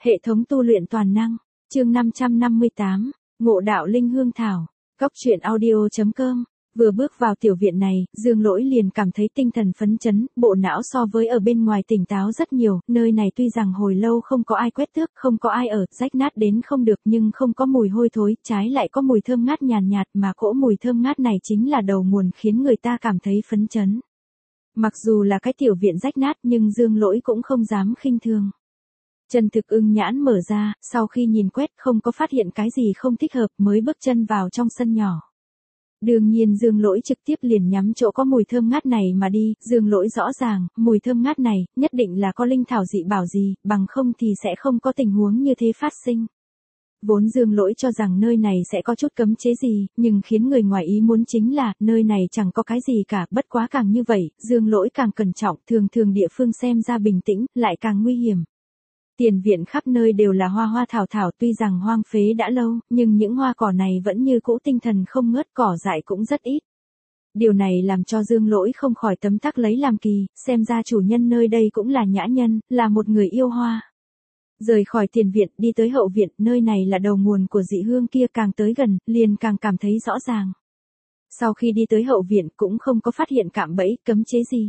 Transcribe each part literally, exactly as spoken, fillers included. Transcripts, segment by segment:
Hệ thống tu luyện toàn năng, chương năm trăm năm mươi tám, Ngộ đạo linh hương thảo, Cóc truyện audio chấm com. Vừa bước vào tiểu viện này, Dương Lỗi liền cảm thấy tinh thần phấn chấn, bộ não so với ở bên ngoài tỉnh táo rất nhiều, nơi này tuy rằng hồi lâu không có ai quét tước, không có ai ở, rách nát đến không được nhưng không có mùi hôi thối, trái lại có mùi thơm ngát nhàn nhạt, nhạt mà cỗ mùi thơm ngát này chính là đầu nguồn khiến người ta cảm thấy phấn chấn. Mặc dù là cái tiểu viện rách nát nhưng Dương Lỗi cũng không dám khinh thường. Trần Thực Ưng nhãn mở ra, sau khi nhìn quét không có phát hiện cái gì không thích hợp mới bước chân vào trong sân nhỏ. Đương nhiên Dương Lỗi trực tiếp liền nhắm chỗ có mùi thơm ngát này mà đi, Dương Lỗi rõ ràng, mùi thơm ngát này, nhất định là có linh thảo dị bảo gì, bằng không thì sẽ không có tình huống như thế phát sinh. Vốn Dương Lỗi cho rằng nơi này sẽ có chút cấm chế gì, nhưng khiến người ngoài ý muốn chính là, nơi này chẳng có cái gì cả, bất quá càng như vậy, Dương Lỗi càng cẩn trọng, thường thường địa phương xem ra bình tĩnh, lại càng nguy hiểm. Tiền viện khắp nơi đều là hoa hoa thảo thảo, tuy rằng hoang phế đã lâu, nhưng những hoa cỏ này vẫn như cũ tinh thần không ngớt, cỏ dại cũng rất ít. Điều này làm cho Dương Lỗi không khỏi tấm tắc lấy làm kỳ, xem ra chủ nhân nơi đây cũng là nhã nhân, là một người yêu hoa. Rời khỏi tiền viện đi tới hậu viện, nơi này là đầu nguồn của dị hương kia, càng tới gần, liền càng cảm thấy rõ ràng. Sau khi đi tới hậu viện cũng không có phát hiện cạm bẫy, cấm chế gì.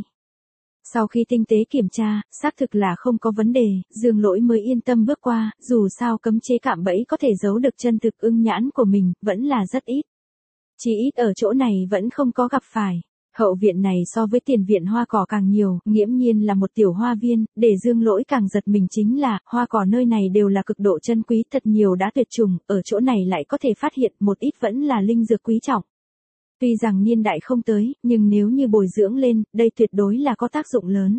Sau khi tinh tế kiểm tra, xác thực là không có vấn đề, Dương Lỗi mới yên tâm bước qua, dù sao cấm chế cạm bẫy có thể giấu được Chân Thực Ưng nhãn của mình, vẫn là rất ít. Chỉ ít ở chỗ này vẫn không có gặp phải. Hậu viện này so với tiền viện hoa cỏ càng nhiều, nghiễm nhiên là một tiểu hoa viên, để Dương Lỗi càng giật mình chính là, hoa cỏ nơi này đều là cực độ chân quý, thật nhiều đã tuyệt chủng, ở chỗ này lại có thể phát hiện một ít vẫn là linh dược quý trọng. Tuy rằng niên đại không tới, nhưng nếu như bồi dưỡng lên, đây tuyệt đối là có tác dụng lớn.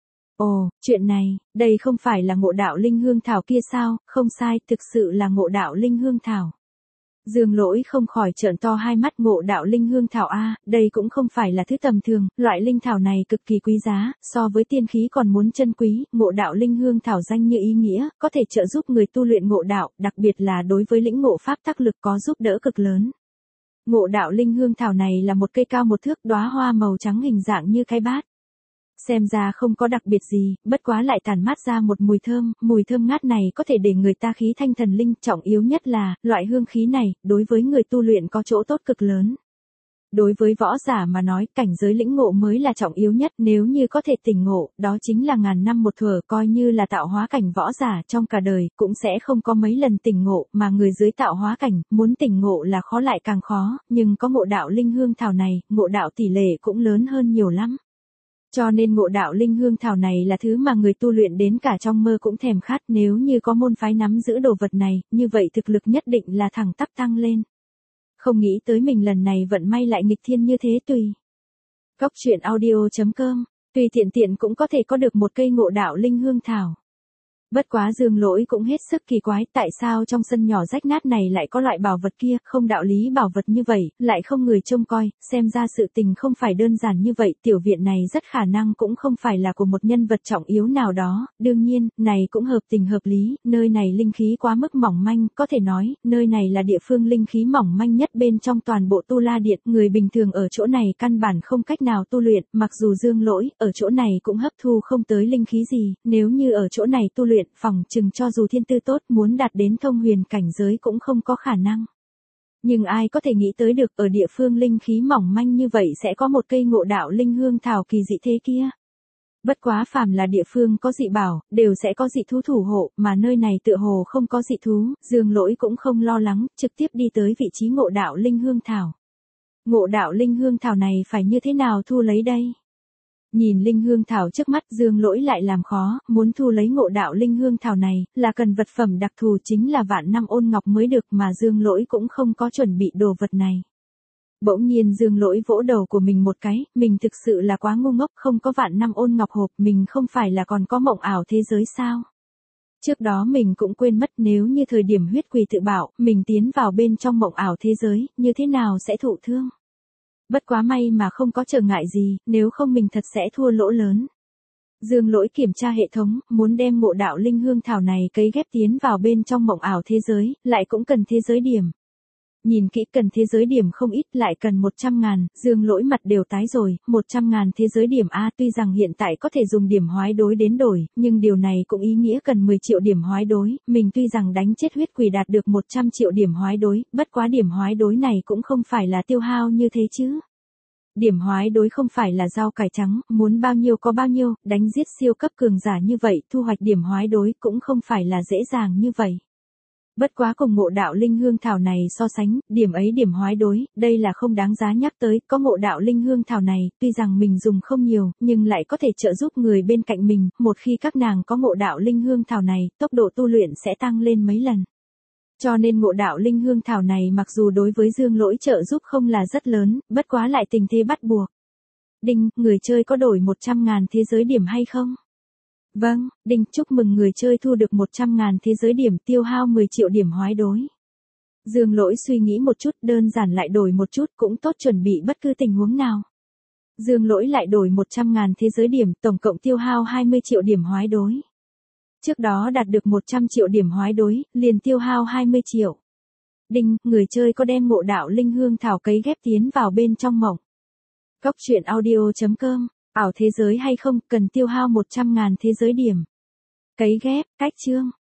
Ồ, chuyện này, đây không phải là ngộ đạo linh hương thảo kia sao, không sai, thực sự là ngộ đạo linh hương thảo. Dương Lỗi không khỏi trợn to hai mắt, ngộ đạo linh hương thảo a, đây cũng không phải là thứ tầm thường, loại linh thảo này cực kỳ quý giá, so với tiên khí còn muốn chân quý, ngộ đạo linh hương thảo danh như ý nghĩa, có thể trợ giúp người tu luyện ngộ đạo, đặc biệt là đối với lĩnh ngộ pháp tắc lực có giúp đỡ cực lớn. Ngộ đạo linh hương thảo này là một cây cao một thước, đóa hoa màu trắng hình dạng như cái bát. Xem ra không có đặc biệt gì, bất quá lại tản mát ra một mùi thơm, mùi thơm ngát này có thể để người ta khí thanh thần linh, trọng yếu nhất là, loại hương khí này, đối với người tu luyện có chỗ tốt cực lớn. Đối với võ giả mà nói, cảnh giới lĩnh ngộ mới là trọng yếu nhất, nếu như có thể tỉnh ngộ, đó chính là ngàn năm một thuở, coi như là tạo hóa cảnh võ giả trong cả đời, cũng sẽ không có mấy lần tỉnh ngộ, mà người dưới tạo hóa cảnh, muốn tỉnh ngộ là khó lại càng khó, nhưng có ngộ đạo linh hương thảo này, ngộ đạo tỷ lệ cũng lớn hơn nhiều lắm. Cho nên ngộ đạo linh hương thảo này là thứ mà người tu luyện đến cả trong mơ cũng thèm khát, nếu như có môn phái nắm giữ đồ vật này, như vậy thực lực nhất định là thẳng tắp tăng lên. Không nghĩ tới mình lần này vận may lại nghịch thiên như thế tùy. Cóc truyện audio chấm com, tùy tiện tiện cũng có thể có được một cây ngộ đạo linh hương thảo. Bất quá Dương Lỗi cũng hết sức kỳ quái, tại sao trong sân nhỏ rách nát này lại có loại bảo vật kia, không đạo lý bảo vật như vậy, lại không người trông coi, xem ra sự tình không phải đơn giản như vậy, tiểu viện này rất khả năng cũng không phải là của một nhân vật trọng yếu nào đó, đương nhiên, này cũng hợp tình hợp lý, nơi này linh khí quá mức mỏng manh, có thể nói, nơi này là địa phương linh khí mỏng manh nhất bên trong toàn bộ Tu La Điện, người bình thường ở chỗ này căn bản không cách nào tu luyện, mặc dù Dương Lỗi, ở chỗ này cũng hấp thu không tới linh khí gì, nếu như ở chỗ này tu luyện, phòng chừng cho dù thiên tư tốt muốn đạt đến thông huyền cảnh giới cũng không có khả năng. Nhưng ai có thể nghĩ tới được ở địa phương linh khí mỏng manh như vậy sẽ có một cây ngộ đạo linh hương thảo kỳ dị thế kia. Bất quá phàm là địa phương có dị bảo, đều sẽ có dị thú thủ hộ, mà nơi này tựa hồ không có dị thú, Dương Lỗi cũng không lo lắng, trực tiếp đi tới vị trí ngộ đạo linh hương thảo. Ngộ đạo linh hương thảo này phải như thế nào thu lấy đây? Nhìn linh hương thảo trước mắt, Dương Lỗi lại làm khó, muốn thu lấy ngộ đạo linh hương thảo này, là cần vật phẩm đặc thù, chính là vạn năm ôn ngọc mới được, mà Dương Lỗi cũng không có chuẩn bị đồ vật này. Bỗng nhiên Dương Lỗi vỗ đầu của mình một cái, mình thực sự là quá ngu ngốc, không có vạn năm ôn ngọc hộp, mình không phải là còn có mộng ảo thế giới sao? Trước đó mình cũng quên mất, nếu như thời điểm huyết quỷ tự bảo, mình tiến vào bên trong mộng ảo thế giới, như thế nào sẽ thụ thương? Bất quá may mà không có trở ngại gì, nếu không mình thật sẽ thua lỗ lớn. Dương Lỗi kiểm tra hệ thống, muốn đem ngộ đạo linh hương thảo này cấy ghép tiến vào bên trong mộng ảo thế giới, lại cũng cần thế giới điểm. Nhìn kỹ cần thế giới điểm không ít, lại cần một trăm ngàn, Dương Lỗi mặt đều tái rồi, một trăm ngàn thế giới điểm a, tuy rằng hiện tại có thể dùng điểm hoái đối đến đổi, nhưng điều này cũng ý nghĩa cần mười triệu điểm hoái đối, mình tuy rằng đánh chết huyết quỷ đạt được một trăm triệu điểm hoái đối, bất quá điểm hoái đối này cũng không phải là tiêu hao như thế chứ. Điểm hoái đối không phải là rau cải trắng, muốn bao nhiêu có bao nhiêu, đánh giết siêu cấp cường giả như vậy, thu hoạch điểm hoái đối cũng không phải là dễ dàng như vậy. Bất quá cùng ngộ đạo linh hương thảo này so sánh, điểm ấy điểm hoái đối, đây là không đáng giá nhắc tới, có ngộ đạo linh hương thảo này, tuy rằng mình dùng không nhiều, nhưng lại có thể trợ giúp người bên cạnh mình, một khi các nàng có ngộ đạo linh hương thảo này, tốc độ tu luyện sẽ tăng lên mấy lần. Cho nên ngộ đạo linh hương thảo này mặc dù đối với Dương Lỗi trợ giúp không là rất lớn, bất quá lại tình thế bắt buộc. Đinh, người chơi có đổi một trăm ngàn thế giới điểm hay không? Vâng, Đinh, chúc mừng người chơi thu được một trăm ngàn thế giới điểm, tiêu hao mười triệu điểm hoái đối. Dương Lỗi suy nghĩ một chút, đơn giản lại đổi một chút cũng tốt, chuẩn bị bất cứ tình huống nào. Dương Lỗi lại đổi một trăm ngàn thế giới điểm, tổng cộng tiêu hao hai mươi triệu điểm hoái đối. Trước đó đạt được một trăm triệu điểm hoái đối, liền tiêu hao hai mươi triệu. Đinh, người chơi có đem ngộ đạo linh hương thảo cấy ghép tiến vào bên trong mộng. Cốc truyện audio chấm com, ảo thế giới hay không, cần tiêu hao một trăm ngàn thế giới điểm. Cấy ghép, cách chương.